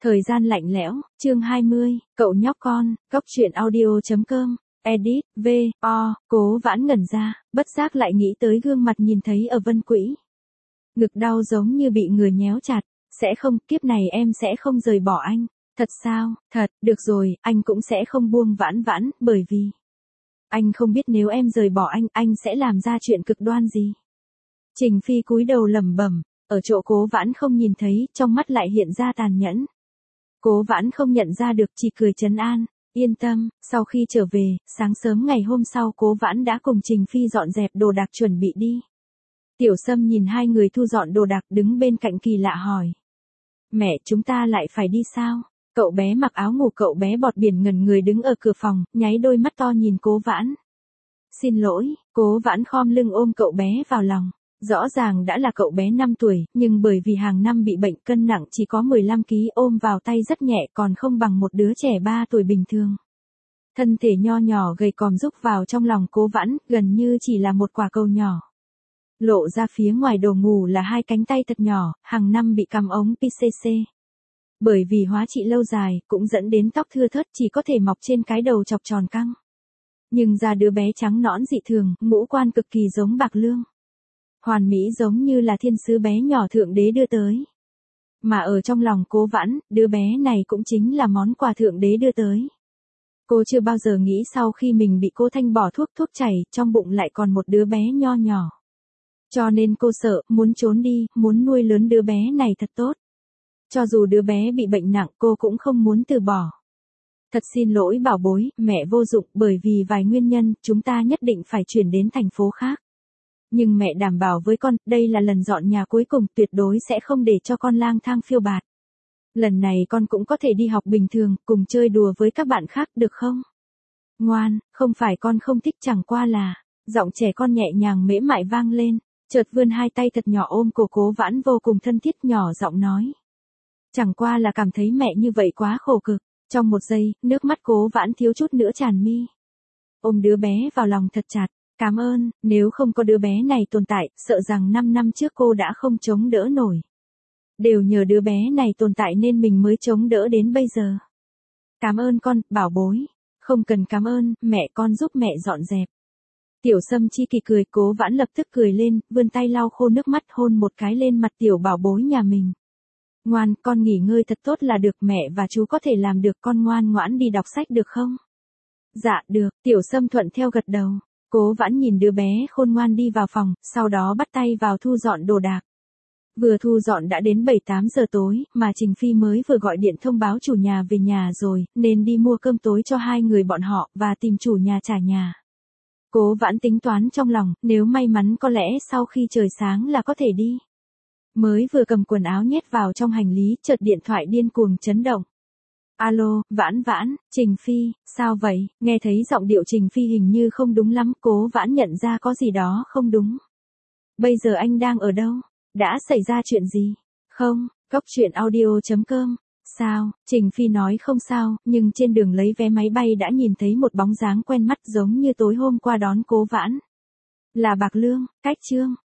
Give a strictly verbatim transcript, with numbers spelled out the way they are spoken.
Thời gian lạnh lẽo, chương hai mươi, cậu nhóc con, góc truyện audio.com, edit, v, o, Cố Vãn ngẩn ra, bất giác lại nghĩ tới gương mặt nhìn thấy ở Vân Quỹ. Ngực đau giống như bị người nhéo chặt, sẽ không, kiếp này em sẽ không rời bỏ anh. Thật sao, thật, được rồi, anh cũng sẽ không buông Vãn Vãn, bởi vì anh không biết nếu em rời bỏ anh, anh sẽ làm ra chuyện cực đoan gì. Trình Phi cúi đầu lẩm bẩm, ở chỗ Cố Vãn không nhìn thấy, trong mắt lại hiện ra tàn nhẫn. Cố Vãn không nhận ra được, chỉ cười trấn an, yên tâm. Sau khi trở về, sáng sớm ngày hôm sau Cố Vãn đã cùng Trình Phi dọn dẹp đồ đạc chuẩn bị đi. Tiểu Sâm nhìn hai người thu dọn đồ đạc đứng bên cạnh kỳ lạ hỏi. Mẹ, chúng ta lại phải đi sao? Cậu bé mặc áo ngủ cậu bé bọt biển ngẩn người đứng ở cửa phòng, nháy đôi mắt to nhìn Cố Vãn. Xin lỗi, Cố Vãn khom lưng ôm cậu bé vào lòng. Rõ ràng đã là cậu bé năm tuổi, nhưng bởi vì hàng năm bị bệnh cân nặng chỉ có mười lăm ki lô gam ôm vào tay rất nhẹ còn không bằng một đứa trẻ ba tuổi bình thường. Thân thể nho nhỏ gầy còm rúc vào trong lòng Cố Vãn, gần như chỉ là một quả cầu nhỏ. Lộ ra phía ngoài đồ ngủ là hai cánh tay thật nhỏ, hàng năm bị cắm ống pê xê xê. Bởi vì hóa trị lâu dài, cũng dẫn đến tóc thưa thớt chỉ có thể mọc trên cái đầu chọc tròn căng. Nhưng da đứa bé trắng nõn dị thường, ngũ quan cực kỳ giống Bạc Lương. Hoàn mỹ giống như là thiên sứ bé nhỏ thượng đế đưa tới. Mà ở trong lòng Cố Vãn, đứa bé này cũng chính là món quà thượng đế đưa tới. Cô chưa bao giờ nghĩ sau khi mình bị cô Thanh bỏ thuốc thuốc chảy, trong bụng lại còn một đứa bé nho nhỏ. Cho nên cô sợ, muốn trốn đi, muốn nuôi lớn đứa bé này thật tốt. Cho dù đứa bé bị bệnh nặng cô cũng không muốn từ bỏ. Thật xin lỗi bảo bối, mẹ vô dụng, bởi vì vài nguyên nhân, chúng ta nhất định phải chuyển đến thành phố khác. Nhưng mẹ đảm bảo với con, đây là lần dọn nhà cuối cùng, tuyệt đối sẽ không để cho con lang thang phiêu bạt. Lần này con cũng có thể đi học bình thường, cùng chơi đùa với các bạn khác, được không? Ngoan, không phải con không thích, chẳng qua là, giọng trẻ con nhẹ nhàng mễ mại vang lên, chợt vươn hai tay thật nhỏ ôm cổ Cố Vãn vô cùng thân thiết nhỏ giọng nói. Chẳng qua là cảm thấy mẹ như vậy quá khổ cực. Trong một giây, nước mắt Cố Vãn thiếu chút nữa tràn mi. Ôm đứa bé vào lòng thật chặt. Cảm ơn, nếu không có đứa bé này tồn tại, sợ rằng năm năm trước cô đã không chống đỡ nổi. Đều nhờ đứa bé này tồn tại nên mình mới chống đỡ đến bây giờ. Cảm ơn con, bảo bối. Không cần cảm ơn, mẹ, con giúp mẹ dọn dẹp. Tiểu Sâm chi kỳ cười, Cố Vãn lập tức cười lên, vươn tay lau khô nước mắt hôn một cái lên mặt tiểu bảo bối nhà mình. Ngoan, con nghỉ ngơi thật tốt là được, mẹ và chú có thể làm được, con ngoan ngoãn đi đọc sách được không? Dạ, được, Tiểu Sâm thuận theo gật đầu. Cố Vãn nhìn đứa bé khôn ngoan đi vào phòng, sau đó bắt tay vào thu dọn đồ đạc. Vừa thu dọn đã đến bảy tám giờ tối, mà Trình Phi mới vừa gọi điện thông báo chủ nhà về nhà rồi, nên đi mua cơm tối cho hai người bọn họ, và tìm chủ nhà trả nhà. Cố Vãn tính toán trong lòng, nếu may mắn có lẽ sau khi trời sáng là có thể đi. Mới vừa cầm quần áo nhét vào trong hành lý, chợt điện thoại điên cuồng chấn động. Alo, Vãn Vãn, Trình Phi, sao vậy? Nghe thấy giọng điệu Trình Phi hình như không đúng lắm, Cố Vãn nhận ra có gì đó không đúng. Bây giờ anh đang ở đâu? Đã xảy ra chuyện gì? Không, góc truyện audio.com. Sao? Trình Phi nói không sao, nhưng trên đường lấy vé máy bay đã nhìn thấy một bóng dáng quen mắt giống như tối hôm qua đón Cố Vãn. Là Bạc Lương, cách Trương.